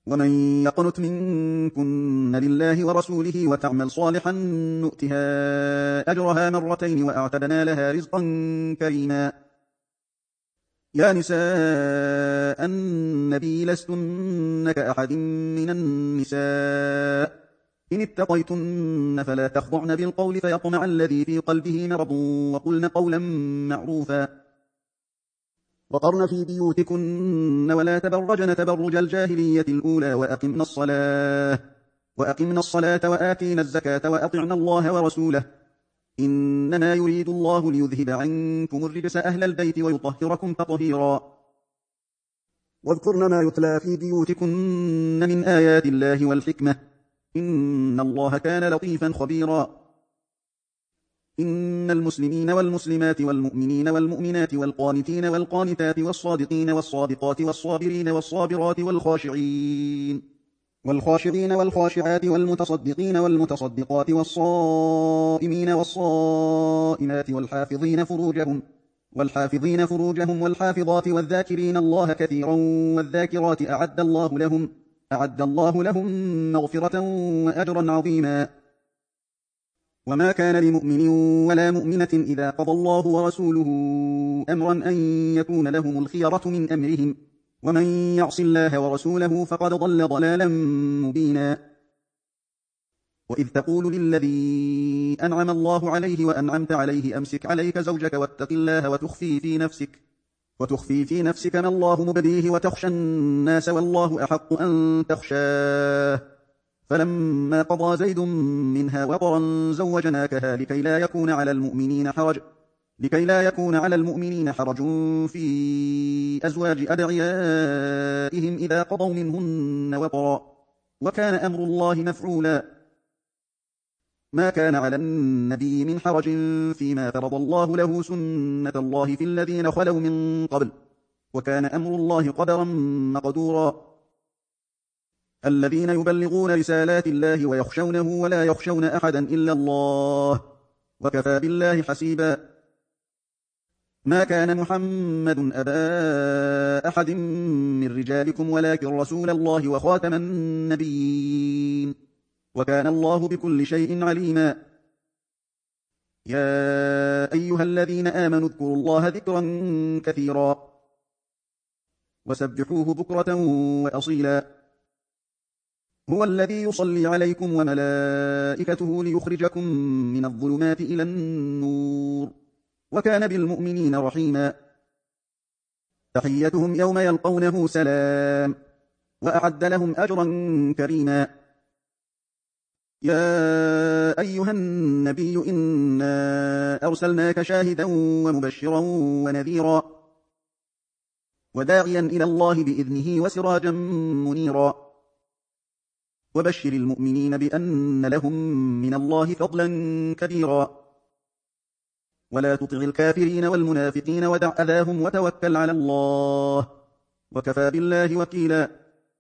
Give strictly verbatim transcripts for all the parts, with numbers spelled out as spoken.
ومن يقنت منكن لله ورسوله وتعمل صالحا نؤتها أجرها مرتين وأعتدنا لها رزقا كريما. يا نساء النبي لستن كأحد من النساء إن اتقيتن فلا تخضعن بالقول فيطمع الذي في قلبه مرض وقلن قولا معروفا وقرن في بيوتكن ولا تبرجن تبرج الجاهلية الأولى وأقمن الصلاة وأقمن الصلاة وآتينا الزكاة وأطعن الله ورسوله إنما يريد الله ليذهب عنكم الرجس أهل البيت ويطهركم تطهيرا. واذكرن ما يتلى في بيوتكن من آيات الله والحكمة إن الله كان لطيفا خبيرا. إن المسلمين والمسلمات والمؤمنين والمؤمنات والقانتين والقانتات والصادقين والصادقات والصابرين والصابرات والخاشعين والخاشعين والخاشعات والمتصدقين والمتصدقات والصائمين والصائمات والحافظين فروجهم والحافظين فروجهم والحافظات والذاكرين الله كثيرا والذاكرات أعد الله لهم أعد الله لهم مغفرة وأجرا عظيما. وما كان لمؤمن ولا مؤمنة إذا قضى الله ورسوله أمرا أن يكون لهم الخيرة من أمرهم ومن يعص الله ورسوله فقد ضل ضلالا مبينا. وإذ تقول للذي أنعم الله عليه وأنعمت عليه أمسك عليك زوجك واتق الله وتخفي في نفسك وتخفي في نفسك ما الله مبديه وتخشى الناس والله أحق أن تخشاه فلما قضى زيد منها وطرا زوجناكها لكي لا يكون على المؤمنين حرج لكي لا يكون على المؤمنين حرج في أزواج أدعيائهم إذا قضوا منهن وطرا وكان أمر الله مفعولا. ما كان على النبي من حرج فيما فرض الله له سنة الله في الذين خلوا من قبل وكان أمر الله قدرا مقدورا. الذين يبلغون رسالات الله ويخشونه ولا يخشون أحدا إلا الله وكفى بالله حسيبا. ما كان محمد أبا أحد من رجالكم ولكن رسول الله وخاتم النبيين وكان الله بكل شيء عليما. يا أيها الذين آمنوا اذكروا الله ذكرا كثيرا وسبحوه بكرة وأصيلا. هو الذي يصلي عليكم وملائكته ليخرجكم من الظلمات إلى النور وكان بالمؤمنين رحيما. تحيتهم يوم يلقونه سلام وأعد لهم أجرا كريما. يا أيها النبي إنا أرسلناك شاهدا ومبشرا ونذيرا وداعيا إلى الله بإذنه وسراجا منيرا. وبشر المؤمنين بأن لهم من الله فضلا كبيرا. ولا تطع الكافرين والمنافقين ودع أذاهم وتوكل على الله وكفى بالله وكيلا.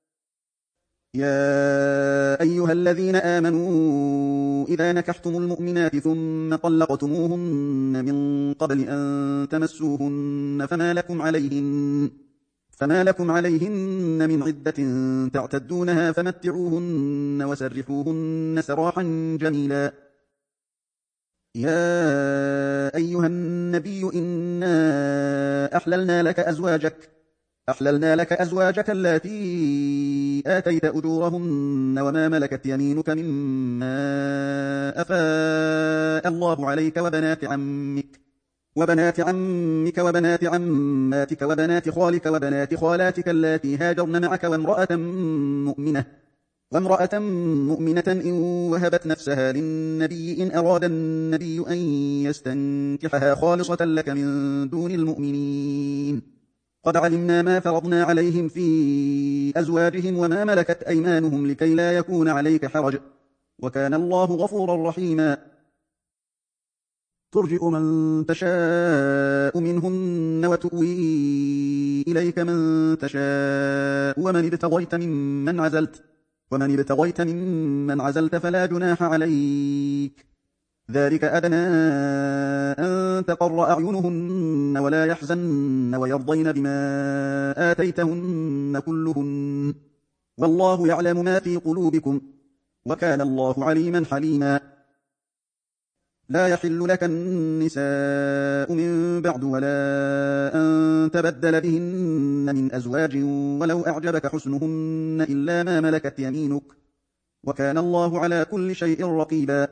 يا أيها الذين آمنوا إذا نكحتم المؤمنات ثم طلقتموهن من قبل أن تمسوهن فما لكم عليهن فما لكم عليهن من عدة تعتدونها فمتعوهن وسرحوهن سراحا جميلا. يا أيها النبي إنا أحللنا لك أزواجك أحللنا لك أزواجك التي آتيت أجورهن وما ملكت يمينك مما أفاء الله عليك وبنات عمك وبنات عمك وبنات عماتك وبنات خالك وبنات خالاتك اللاتي هاجرن معك وامرأة مؤمنة وامرأة مؤمنة إن وهبت نفسها للنبي إن أراد النبي أن يستنكحها خالصة لك من دون المؤمنين قد علمنا ما فرضنا عليهم في أزواجهم وما ملكت أيمانهم لكي لا يكون عليك حرج وكان الله غفورا رحيما. ترجئ من تشاء منهن وتؤوي إليك من تشاء ومن ابتغيت ممن عزلت ومن ابتغيت ممن عزلت فلا جناح عليك ذلك أدنى أن تقر أعينهن ولا يحزن ويرضين بما آتيتهن كلهن والله يعلم ما في قلوبكم وكان الله عليما حليما لا يحل لك النساء من بعد ولا أن تبدل بهن من أزواج ولو أعجبك حسنهن إلا ما ملكت يمينك وكان الله على كل شيء رقيبا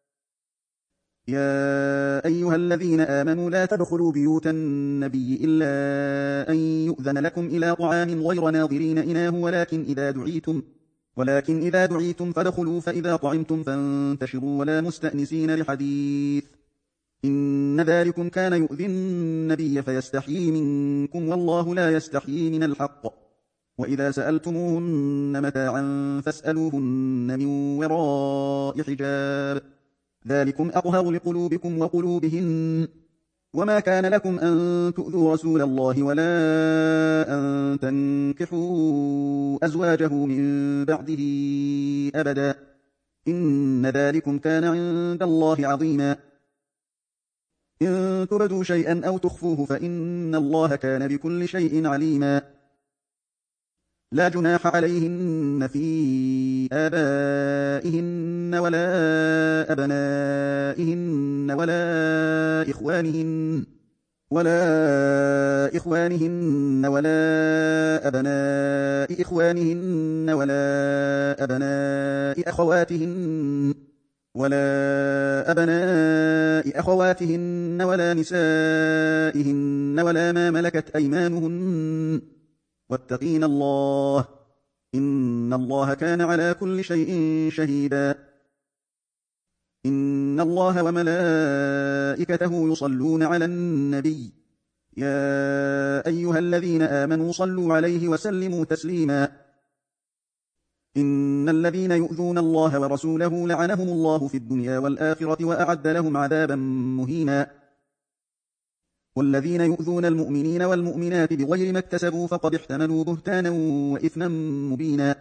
يا أيها الذين آمنوا لا تدخلوا بيوت النبي إلا أن يؤذن لكم إلى طعام غير ناظرين إناه ولكن إذا دعيتم ولكن إذا دعيتم فادخلوا فإذا طعمتم فانتشروا ولا مستأنسين لحديث إن ذلكم كان يؤذي النبي فيستحيي منكم والله لا يستحيي من الحق وإذا سألتموهن متاعا فاسألوهن من وراء حجاب ذلكم أطهر لقلوبكم وقلوبهن وما كان لكم أن تؤذوا رسول الله ولا أن تنكحوا أزواجه من بعده أبدا إن ذلكم كان عند الله عظيما إن تبدوا شيئا أو تخفوه فإن الله كان بكل شيء عليما لا جناح عليهن في آبائهن ولا أبنائهن ولا إخوانهن ولا إخوانهن ولا أبناء إخوانهن ولا أبناء أخواتهن ولا أبناء أخواتهن ولا نسائهن ولا ما ملكت أيمانهن واتقين الله إن الله كان على كل شيء شهيدا إن الله وملائكته يصلون على النبي يا أيها الذين آمنوا صلوا عليه وسلموا تسليما إن الذين يؤذون الله ورسوله لعنهم الله في الدنيا والآخرة وأعد لهم عذابا مهينا والذين يؤذون المؤمنين والمؤمنات بغير ما اكتسبوا فقد احتملوا بهتانا وإثما مبينا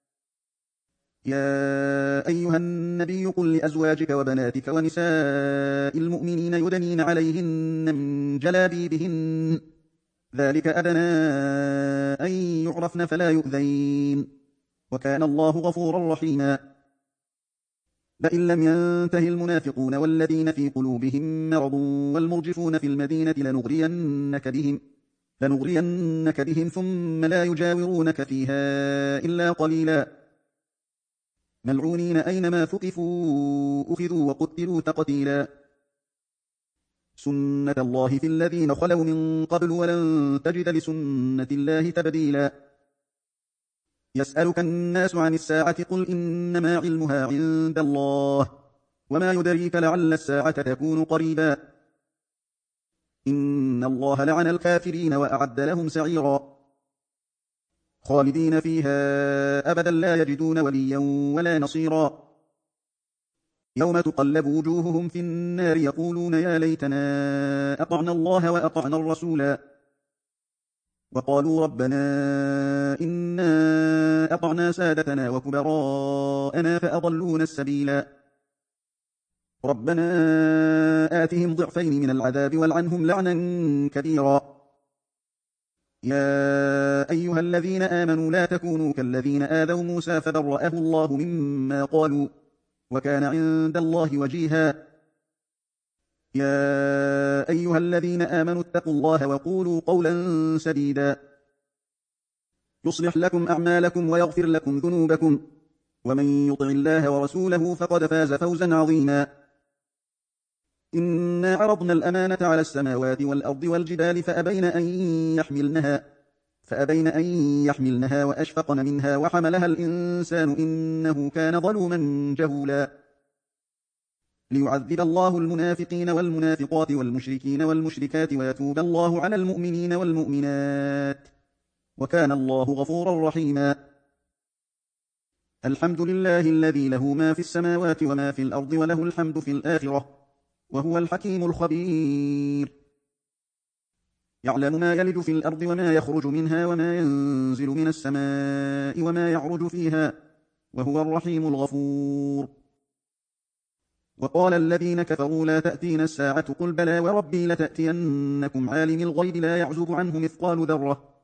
يا أيها النبي قل لأزواجك وبناتك ونساء المؤمنين يدنين عليهن من جلابيبهن ذلك أدنى أن يعرفن فلا يؤذين وكان الله غفورا رحيما لئن لم ينته المنافقون والذين في قلوبهم مرض والمرجفون في المدينة لنغرينك بهم لنغرينك بهم ثم لا يجاورونك فيها إلا قليلا ملعونين أينما ثقفوا أخذوا وقتلوا تقتيلا سنة الله في الذين خلوا من قبل ولن تجد لسنة الله تبديلا يسألك الناس عن الساعة قل إنما علمها عند الله وما يدريك لعل الساعة تكون قريبا إن الله لعن الكافرين وأعد لهم سعيرا خالدين فيها أبدا لا يجدون وليا ولا نصيرا يوم تقلب وجوههم في النار يقولون يا ليتنا أطعنا الله وأطعنا الرسولا وقالوا ربنا إنا أطعنا سادتنا وكبراءنا فأضلونا السبيلا ربنا آتهم ضعفين من العذاب والعنهم لعنا كبيرا يا أيها الذين آمنوا لا تكونوا كالذين آذوا موسى فبرأه الله مما قالوا وكان عند الله وجيها يا أيها الذين آمنوا اتقوا الله وقولوا قولا سديدا يصلح لكم أعمالكم ويغفر لكم ذنوبكم ومن يطع الله ورسوله فقد فاز فوزا عظيما إنا عرضنا الأمانة على السماوات والأرض والجبال فأبين أن يحملنها فأبين أن يحملنها وأشفقن منها وحملها الإنسان إنه كان ظلوما جهولا ليعذب الله المنافقين والمنافقات والمشركين والمشركات ويتوب الله على المؤمنين والمؤمنات وكان الله غفورا رحيما الحمد لله الذي له ما في السماوات وما في الأرض وله الحمد في الآخرة وهو الحكيم الخبير يعلم ما يلج في الأرض وما يخرج منها وما ينزل من السماء وما يعرج فيها وهو الرحيم الغفور وقال الذين كفروا لا تأتينا الساعة قل بلى وربي لتأتينكم عالم الغيب لا يعزب عنه مثقال ذرة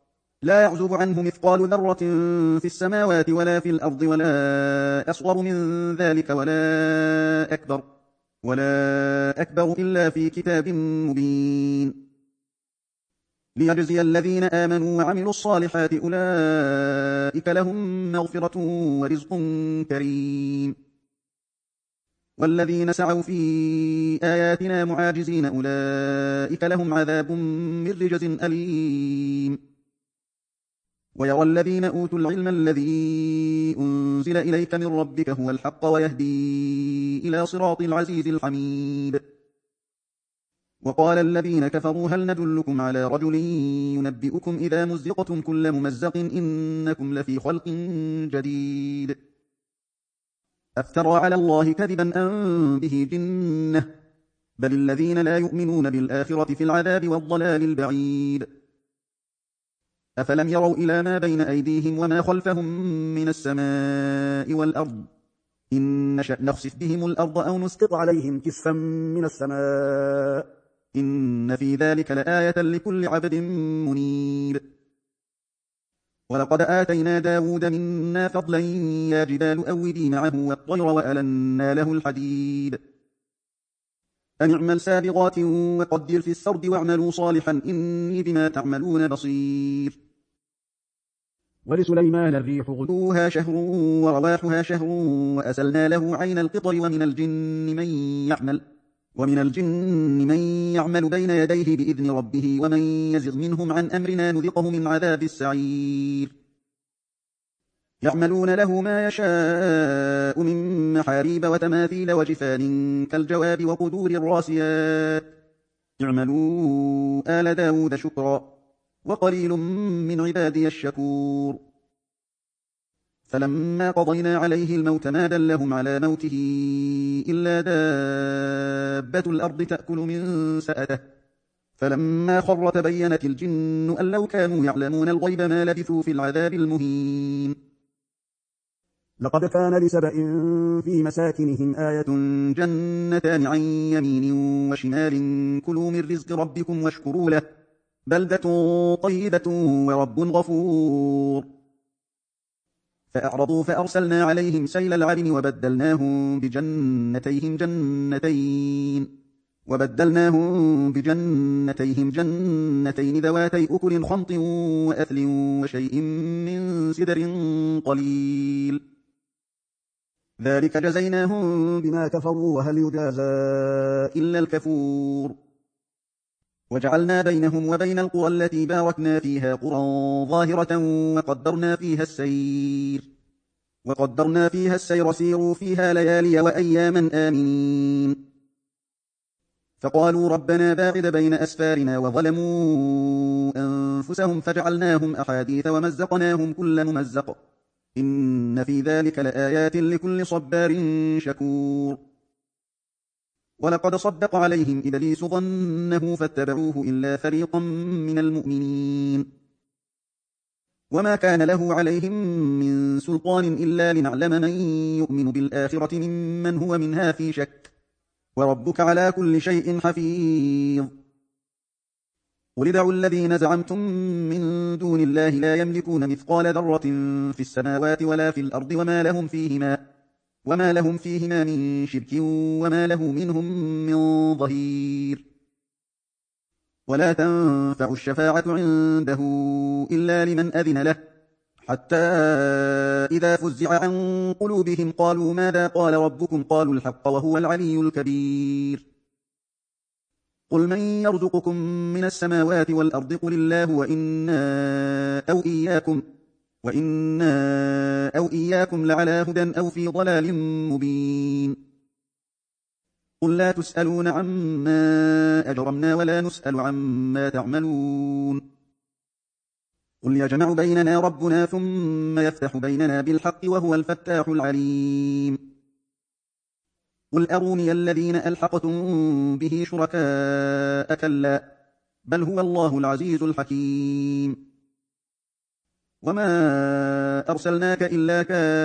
لا يعزب عنه مثقال ذرة في السماوات ولا في الأرض ولا أصغر من ذلك ولا أكبر ولا أكبر إلا في كتاب مبين ليجزي الذين آمنوا وعملوا الصالحات أولئك لهم مغفرة ورزق كريم والذين سعوا في آياتنا معاجزين أولئك لهم عذاب من رجز أليم ويرى الذين أوتوا العلم الذي أنزل إليك من ربك هو الحق ويهدي إلى صراط العزيز الحميد وقال الذين كفروا هل ندلكم على رجل ينبئكم إذا مزقتم كل ممزق إنكم لفي خلق جديد أفترى على الله كذبا أم به جنة بل الذين لا يؤمنون بالآخرة في العذاب والضلال البعيد أفلم يروا إلى ما بين أيديهم وما خلفهم من السماء والأرض إن نشأ نخسف بهم الأرض أو نسقط عليهم كسفا من السماء إن في ذلك لآية لكل عبد منيب ولقد آتينا داود منا فضلا يا جبال أوبي معه والطير وألنا له الحديد أن اعمل سابغات وقدر في السرد واعملوا صالحا إني بما تعملون بصير ولسليمان الريح غدوها شهر ورواحها شهر وأسلنا له عين القطر ومن الجن من يعمل ومن الجن من يعمل بين يديه بإذن ربه ومن يزغ منهم عن أمرنا نذقه من عذاب السعير يعملون له ما يشاء من محاريب وتماثيل وجفان كالجواب وقدور الراسيات اعملوا آل داود شكرا وقليل من عبادي الشكور فلما قضينا عليه الموت ما دلهم على موته إلا دابة الأرض تأكل من سأته فلما خر تبينت الجن أن لو كانوا يعلمون الغيب ما لبثوا في العذاب المهين لقد كان لسبإ في مساكنهم آية جنتان عن يمين وشمال كلوا من رزق ربكم واشكروا له بلدة طيبة ورب غفور فأعرضوا فأرسلنا عليهم سيل العرم وبدلناهم بجنتيهم جنتين وبدلناهم بجنتيهم جنتين ذواتي أكل خمط وأثل وشيء من سدر قليل ذلك جزيناهم بما كفروا وهل يجازى إلا الكفور وجعلنا بينهم وبين القرى التي باركنا فيها قرى ظاهرة وقدرنا فيها السير وقدرنا فيها السير سيروا فيها ليالي وأياما آمنين فقالوا ربنا باعد بين أسفارنا وظلموا أنفسهم فجعلناهم أحاديث ومزقناهم كل ممزق إن في ذلك لآيات لكل صبار شكور ولقد صدق عليهم إبليس ظنه فاتبعوه إلا فريقا من المؤمنين وما كان له عليهم من سلطان إلا لنعلم من يؤمن بالآخرة ممن هو منها في شك وربك على كل شيء حفيظ قل ادعوا الذين زعمتم من دون الله لا يملكون مثقال ذرة في السماوات ولا في الأرض وما لهم فيهما وما لهم فيهما من شرك وما له منهم من ظهير ولا تنفع الشفاعة عنده إلا لمن أذن له حتى إذا فزع عن قلوبهم قالوا ماذا قال ربكم قالوا الحق وهو العلي الكبير قل من يرزقكم من السماوات والأرض قل الله وإنا أو إياكم وإنا أو إياكم لعلى هدى أو في ضلال مبين قل لا تسألون عما أجرمنا ولا نسأل عما تعملون قل يجمع بيننا ربنا ثم يفتح بيننا بالحق وهو الفتاح العليم قل أروني الذين ألحقتم به شركاء كلا بل هو الله العزيز الحكيم وما أرسلناك إلا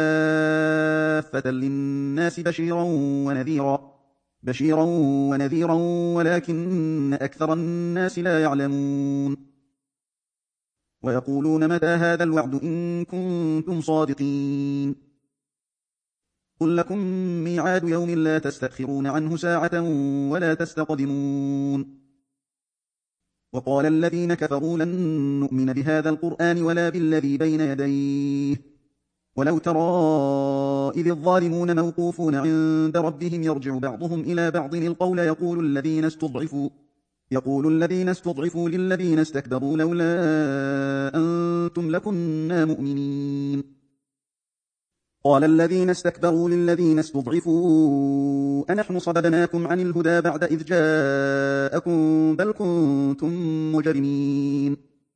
كافة للناس بشيرا ونذيرا بشيرا ونذيرا ولكن أكثر الناس لا يعلمون ويقولون متى هذا الوعد إن كنتم صادقين قل لكم ميعاد يوم لا تستأخرون عنه ساعة ولا تستقدمون وقال الذين كفروا لن نؤمن بهذا القرآن ولا بالذي بين يديه ولو ترى إذ الظالمون موقوفون عند ربهم يرجع بعضهم إلى بعض القول يقول الذين استضعفوا يقول الذين استضعفوا للذين استكبروا لولا أنتم لكنا مؤمنين قال الذين استكبروا للذين استضعفوا أنحن صددناكم عن الهدى بعد إذ جاءكم بل كنتم مجرمين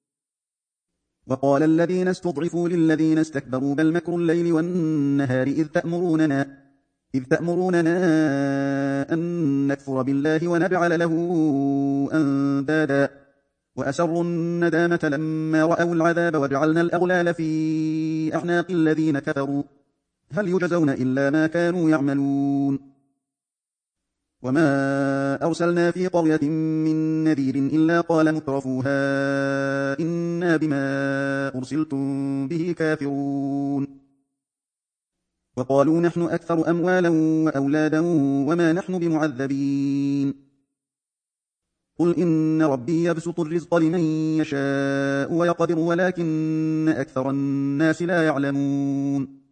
وقال الذين استضعفوا للذين استكبروا بل مكر الليل والنهار إذ تأمروننا إذ تأمروننا أن نكفر بالله ونجعل له أندادا وأسروا الندامة لما رأوا العذاب وجعلنا الأغلال في أعناق الذين كفروا هل يجزون إلا ما كانوا يعملون وما أرسلنا في قرية من نذير إلا قال مترفوها إنا بما أرسلتم به كافرون وقالوا نحن أكثر أموالا وأولادا وما نحن بمعذبين قل إن ربي يبسط الرزق لمن يشاء ويقدر ولكن أكثر الناس لا يعلمون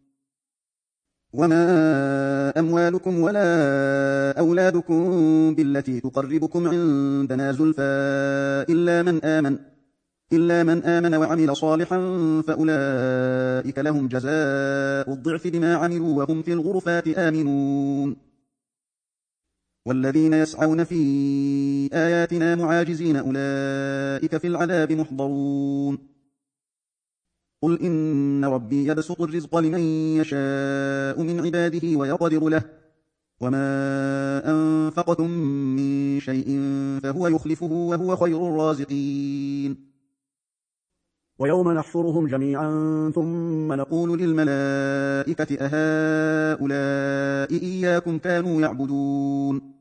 وما أموالكم ولا أولادكم بالتي تقربكم عندنا زلفى إلا من آمن إلا من آمن وعمل صالحا فأولئك لهم جزاء الضعف بما عملوا وهم في الغرفات آمنون والذين يسعون في آياتنا معاجزين أولئك في العذاب محضرون قل إن ربي يبسط الرزق لمن يشاء من عباده ويقدر له وما أنفقتم من شيء فهو يخلفه وهو خير الرازقين ويوم نحشرهم جميعا ثم نقول للملائكة أهؤلاء إياكم كانوا يعبدون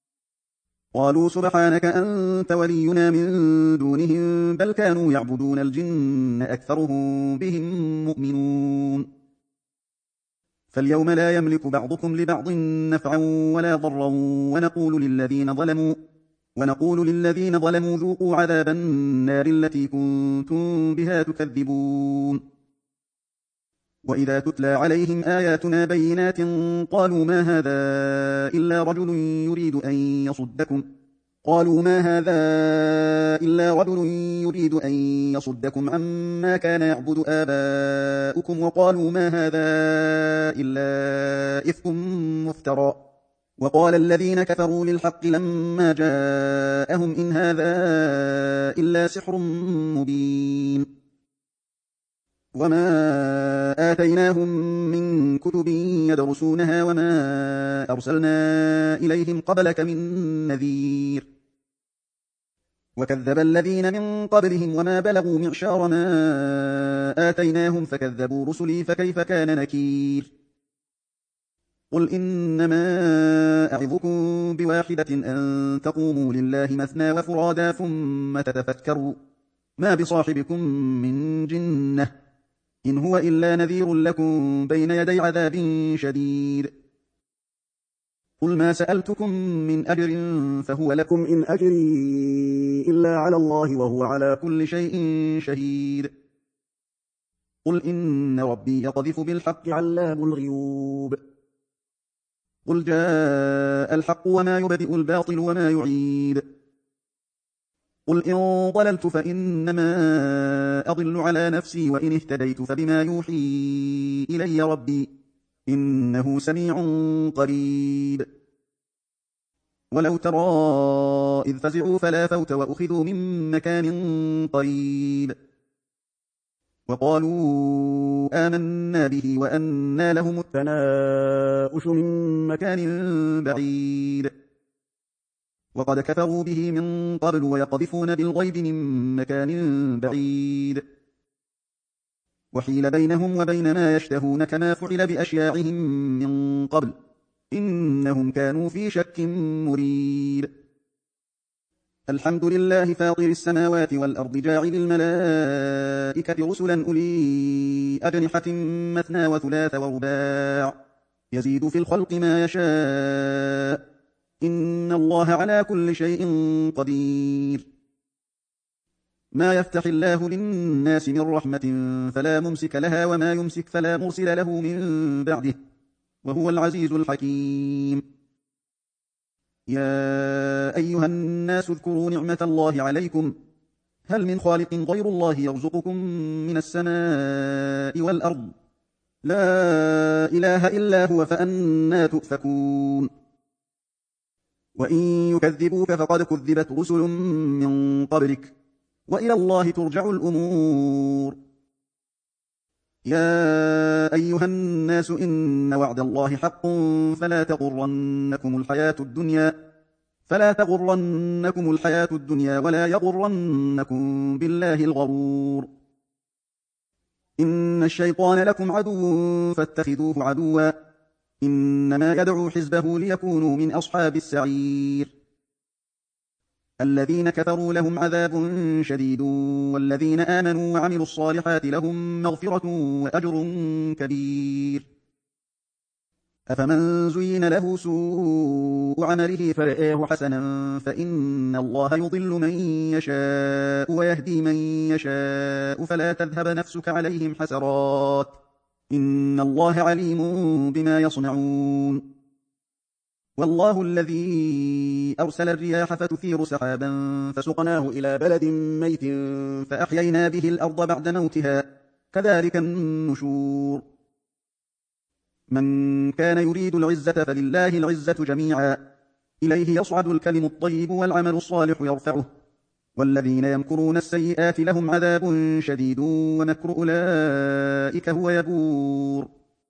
قالوا سبحانك أنت ولينا من دونهم بل كانوا يعبدون الجن أكثرهم بهم مؤمنون فاليوم لا يملك بعضكم لبعض نفعا ولا ضرا ونقول للذين ظلموا ونقول للذين ظلموا ذوقوا عذاب النار التي كنتم بها تكذبون وإذا تتلى عليهم آياتنا بينات قالوا ما هذا إلا رجل يريد أن يصدكم قالوا ما هذا إلا رجل يريد أن يصدكم عما كان يعبد آباؤكم وقالوا ما هذا إلا إفك مفترى وقال الذين كفروا للحق لما جاءهم إن هذا إلا سحر مبين وما آتيناهم من كتب يدرسونها وما أرسلنا إليهم قبلك من نذير وكذب الذين من قبلهم وما بلغوا معشار ما آتيناهم فكذبوا رسلي فكيف كان نكير قل إنما أعظكم بواحدة أن تقوموا لله مثنى وفرادا ثم تتفكروا ما بصاحبكم من جنة إن هو إلا نذير لكم بين يدي عذاب شديد قل ما سألتكم من أجر فهو لكم إن أجري إلا على الله وهو على كل شيء شهيد قل إن ربي يقذف بالحق علام الغيوب قل جاء الحق وما يبدئ الباطل وما يعيد قل إن ضللت فإنما أضل على نفسي وإن اهتديت فبما يوحي إلي ربي إنه سميع قريب ولو ترى إذ فزعوا فلا فوت وأخذوا من مكان قريب وقالوا آمنا به وأنى لهم التناؤش من مكان بعيد وقد كفروا به من قبل ويقذفون بالغيب من مكان بعيد وحيل بينهم وبين ما يشتهون كما فعل بأشياعهم من قبل إنهم كانوا في شك مريب الحمد لله فاطر السماوات والأرض جاعل الملائكة رسلا أولي أجنحة مثنى وثلاث ورباع يزيد في الخلق ما يشاء إن الله على كل شيء قدير. ما يفتح الله للناس من رحمة فلا ممسك لها وما يمسك فلا مرسل له من بعده وهو العزيز الحكيم. يا أيها الناس اذكروا نعمة الله عليكم هل من خالق غير الله يرزقكم من السماء والأرض لا إله إلا هو فأنى تؤفكون. وإن يكذبوك فقد كذبت رسل من قبلك وإلى الله ترجع الأمور. يا أيها الناس إن وعد الله حق فلا تغرنكم الحياة الدنيا فلا تغرنكم الحياة الدنيا ولا يغرنكم بالله الغرور. إن الشيطان لكم عدو فاتخذوه عدوا إنما يدعو حزبه ليكونوا من أصحاب السعير. الذين كفروا لهم عذاب شديد والذين آمنوا وعملوا الصالحات لهم مغفرة وأجر كبير. أفمن زين له سوء عمله فرآه حسنا فإن الله يضل من يشاء ويهدي من يشاء فلا تذهب نفسك عليهم حسرات إن الله عليم بما يصنعون. والله الذي أرسل الرياح فتثير سحابا فسقناه إلى بلد ميت فأحيينا به الأرض بعد موتها كذلك النشور. من كان يريد العزة فلله العزة جميعا إليه يصعد الكلم الطيب والعمل الصالح يرفعه والذين يمكرون السيئات لهم عذاب شديد ومكر أولئك هو يبور.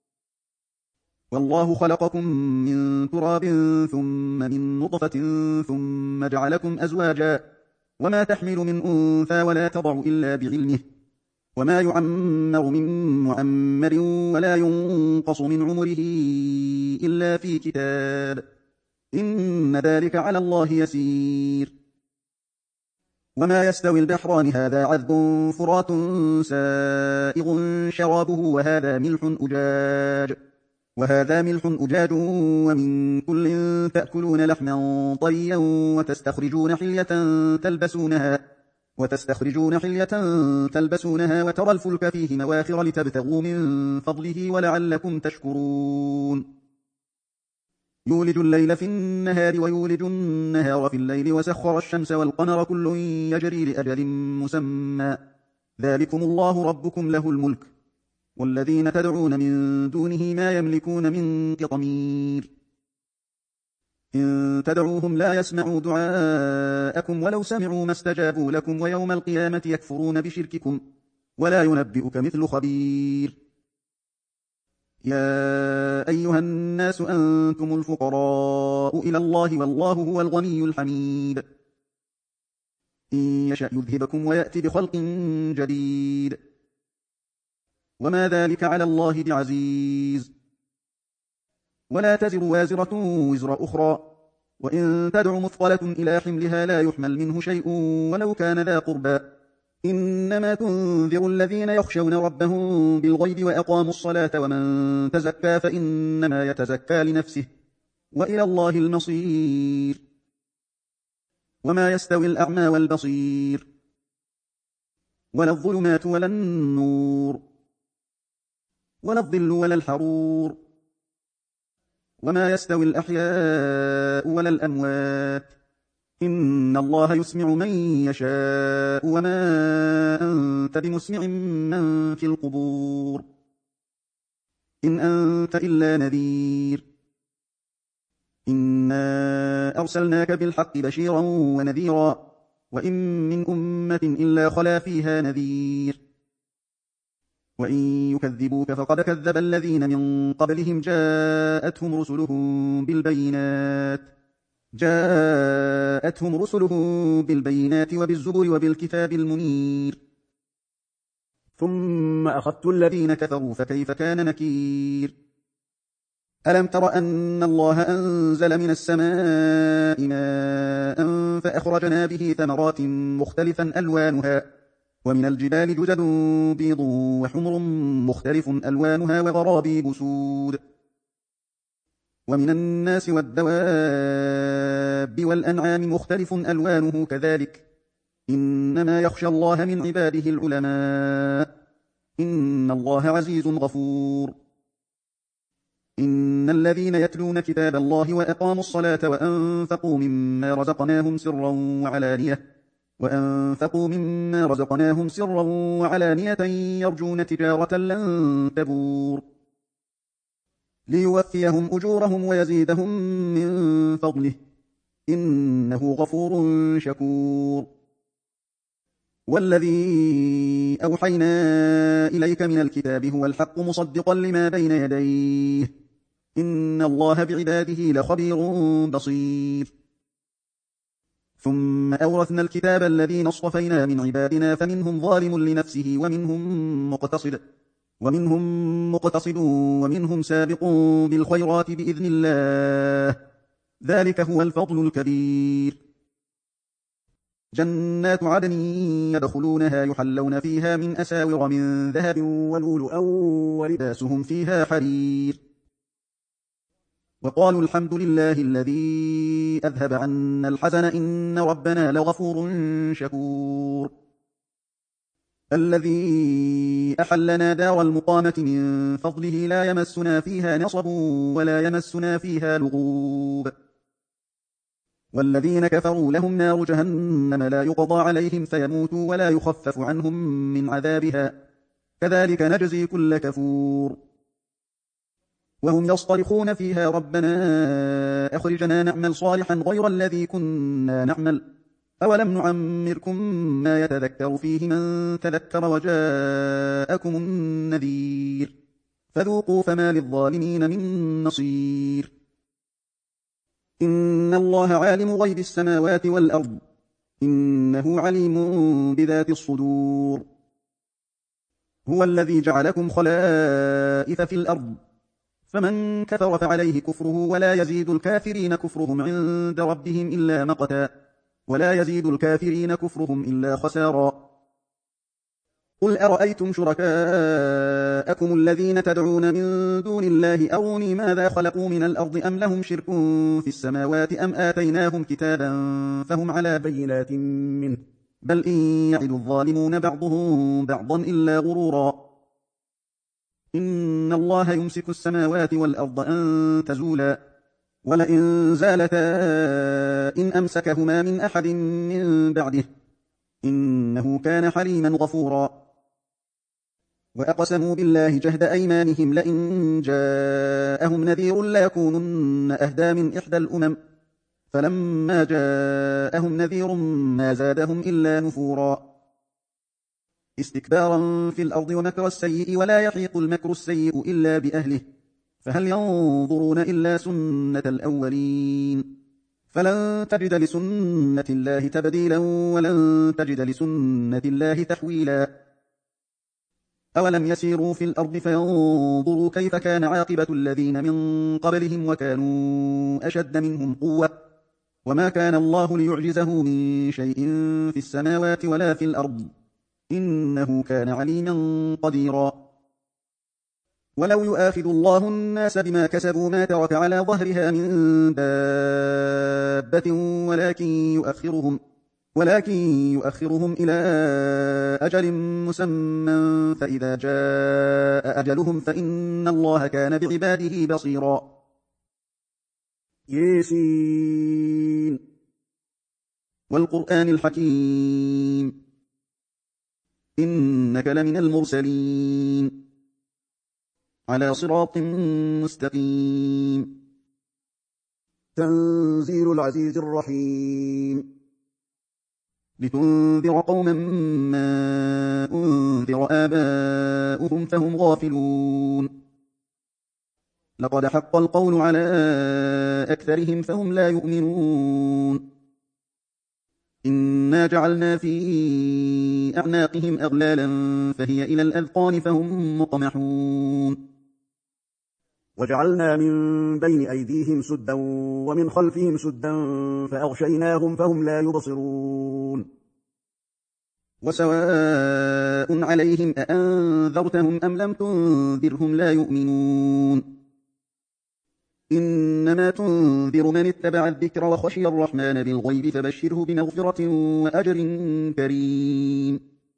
والله خلقكم من تراب ثم من نطفة ثم جعلكم أزواجا وما تحمل من أنثى ولا تضع إلا بعلمه وما يعمر من معمر ولا ينقص من عمره إلا في كتاب إن ذلك على الله يسير. وما يستوي البحران هذا عذب فرات سائغ شرابه وهذا ملح أجاج وهذا ملح أجاج ومن كل تأكلون لحما طريا وتستخرجون حلية تلبسونها وتستخرجون حلية تلبسونها وترى الفلك فيه مواخر لتبتغوا من فضله ولعلكم تشكرون. يولج الليل في النهار ويولج النهار في الليل وسخر الشمس والقمر كل يجري لأجل مسمى ذلكم الله ربكم له الملك والذين تدعون من دونه ما يملكون من قطمير. إن تدعوهم لا يسمعوا دعاءكم ولو سمعوا ما استجابوا لكم ويوم القيامة يكفرون بشرككم ولا ينبئك مثل خبير. يا أيها الناس أنتم الفقراء إلى الله والله هو الغني الحميد. إن يشأ يذهبكم ويأتي بخلق جديد وما ذلك على الله بعزيز. ولا تزر وازرة وزر أخرى وإن تدع مثقلة إلى حملها لا يحمل منه شيء ولو كان ذا قربى إنما تنذر الذين يخشون ربهم بالغيب وأقاموا الصلاة ومن تزكى فإنما يتزكى لنفسه وإلى الله المصير. وما يستوي الأعمى والبصير ولا الظلمات ولا النور ولا الظل ولا الحرور وما يستوي الأحياء ولا الأموات إن الله يسمع من يشاء وما أنت بمسمع من في القبور إن أنت إلا نذير. إنا أرسلناك بالحق بشيرا ونذيرا وإن من أمة إلا خلا فيها نذير. وإن يكذبوك فقد كذب الذين من قبلهم جاءتهم رسلهم بالبينات جاءتهم رسلهم بالبينات وبالزبر وبالكتاب المنير ثم أخذت الذين كفروا فكيف كان نكير. ألم تر أن الله أنزل من السماء ماء فأخرجنا به ثمرات مختلفا ألوانها ومن الجبال جدد بيض وحمر مختلف ألوانها وغرابيب سود ومن الناس والدواب والأنعام مختلف ألوانه كذلك إنما يخشى الله من عباده العلماء إن الله عزيز غفور إن الذين يتلون كتاب الله وأقاموا الصلاة وأنفقوا مما رزقناهم سرا وعلانية وأنفقوا مما رزقناهم سرا وعلانية يرجون تجارة لن تبور ليوفيهم أجورهم ويزيدهم من فضله إنه غفور شكور والذي أوحينا إليك من الكتاب هو الحق مصدقا لما بين يديه إن الله بعباده لخبير بصير ثم أورثنا الكتاب الذين اصطفينا من عبادنا فمنهم ظالم لنفسه ومنهم مقتصد ومنهم مقتصد ومنهم سابق بالخيرات بإذن الله ذلك هو الفضل الكبير جنات عدن يدخلونها يحلون فيها من أساور من ذهب ولؤلؤا ولباسهم فيها حرير وقالوا الحمد لله الذي أذهب عنا الحزن إن ربنا لغفور شكور الذي أحلنا دار المقامة من فضله لا يمسنا فيها نصب ولا يمسنا فيها لغوب والذين كفروا لهم نار جهنم لا يقضى عليهم فيموتوا ولا يخفف عنهم من عذابها كذلك نجزي كل كفور وهم يصطرخون فيها ربنا أخرجنا نعمل صالحا غير الذي كنا نعمل أولم نعمركم ما يتذكر فيه من تذكر وجاءكم النذير فذوقوا فما للظالمين من نصير إن الله عالم غيب السماوات والأرض إنه عليم بذات الصدور هو الذي جعلكم خلائف في الأرض فمن كفر فعليه كفره ولا يزيد الكافرين كفرهم عند ربهم إلا مقتا ولا يزيد الكافرين كفرهم إلا خسارا قل أرأيتم شركاءكم الذين تدعون من دون الله أروني ماذا خلقوا من الأرض أم لهم شرك في السماوات أم آتيناهم كتابا فهم على بينات منه بل إن يعد الظالمون بعضهم بعضا إلا غرورا إن الله يمسك السماوات والأرض أن تزولا ولئن زالتا إن أمسكهما من أحد من بعده إنه كان حليما غفورا وأقسموا بالله جهد أيمانهم لئن جاءهم نذير ليكونن أهدى من إحدى الأمم فلما جاءهم نذير ما زادهم إلا نفورا استكبارا في الأرض ومكر السيء ولا يحيق المكر السيء إلا بأهله فهل ينظرون إلا سنة الأولين فلن تجد لسنة الله تبديلا ولن تجد لسنة الله تحويلا أولم يسيروا في الأرض فينظروا كيف كان عاقبة الذين من قبلهم وكانوا أشد منهم قوة وما كان الله ليعجزه من شيء في السماوات ولا في الأرض إنه كان عليما قديرا ولو يؤاخذ الله الناس بما كسبوا ما ترك على ظهرها من دابة ولكن يؤخرهم ولكن يؤخرهم إلى أجل مسمى فإذا جاء أجلهم فإن الله كان بعباده بصيرا ياسين والقرآن الحكيم إنك لمن المرسلين على صراط مستقيم تنزيل العزيز الرحيم لتنذر قوما ما أنذر آباؤهم فهم غافلون لقد حق القول على أكثرهم فهم لا يؤمنون إنا جعلنا في أعناقهم أغلالا فهي إلى الأذقان فهم مقمحون وجعلنا من بين أيديهم سدا ومن خلفهم سدا فأغشيناهم فهم لا يبصرون وسواء عليهم أأنذرتهم أم لم تنذرهم لا يؤمنون إنما تنذر من اتبع الذكر وخشي الرحمن بالغيب فبشره بمغفرة وأجر كريم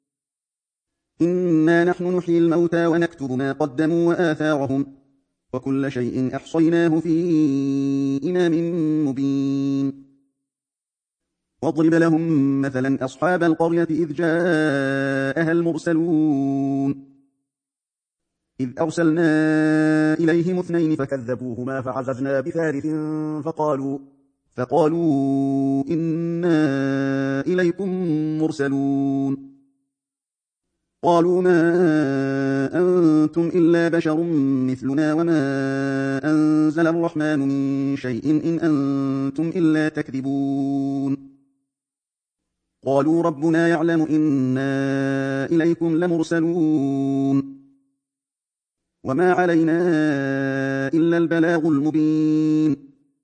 إنا نحن نحيي الموتى ونكتب ما قدموا وآثارهم وكل شيء أحصيناه في إمام مبين واضرب لهم مثلا أصحاب القرية إذ جاءها المرسلون إذ أرسلنا إليهم اثنين فكذبوهما فعززنا بثالث فقالوا فقالوا إنا إليكم مرسلون قالوا ما أنتم إلا بشر مثلنا وما أنزل الرحمن من شيء إن أنتم إلا تكذبون قالوا ربنا يعلم إنا إليكم لمرسلون وما علينا إلا البلاغ المبين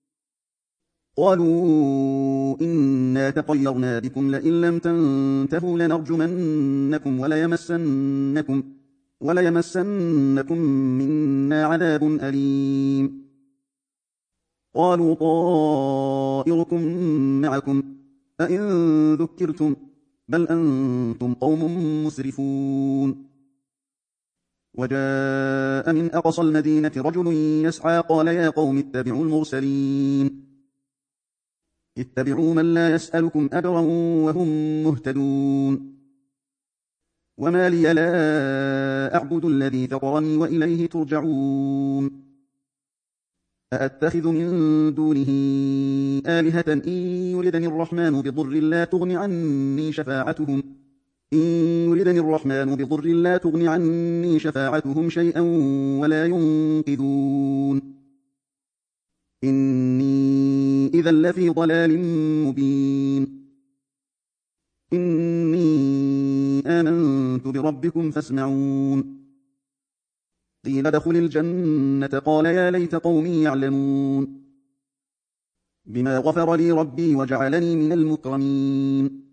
قالوا إنا تطيرنا بكم لئن لم تنتهوا لنرجمنكم وليمسنكم, وليمسنكم منا عذاب أليم قالوا طائركم معكم أئن ذكرتم بل أنتم قوم مسرفون وجاء من أقصى المدينة رجل يسعى قال يا قوم اتبعوا المرسلين اتبعوا من لا يسألكم أجرا وهم مهتدون وما لي لا أعبد الذي فطرني وإليه ترجعون أأتخذ من دونه آلهة إن يردني الرحمن بضر لا تغن عني شفاعتهم إن يردني الرحمن بضر لا تغن عني شفاعتهم شيئا ولا ينقذون إني إذا لفي ضلال مبين إني آمنت بربكم فاسمعون قيل ادخل الجنة قال يا ليت قومي يعلمون بما غفر لي ربي وجعلني من المكرمين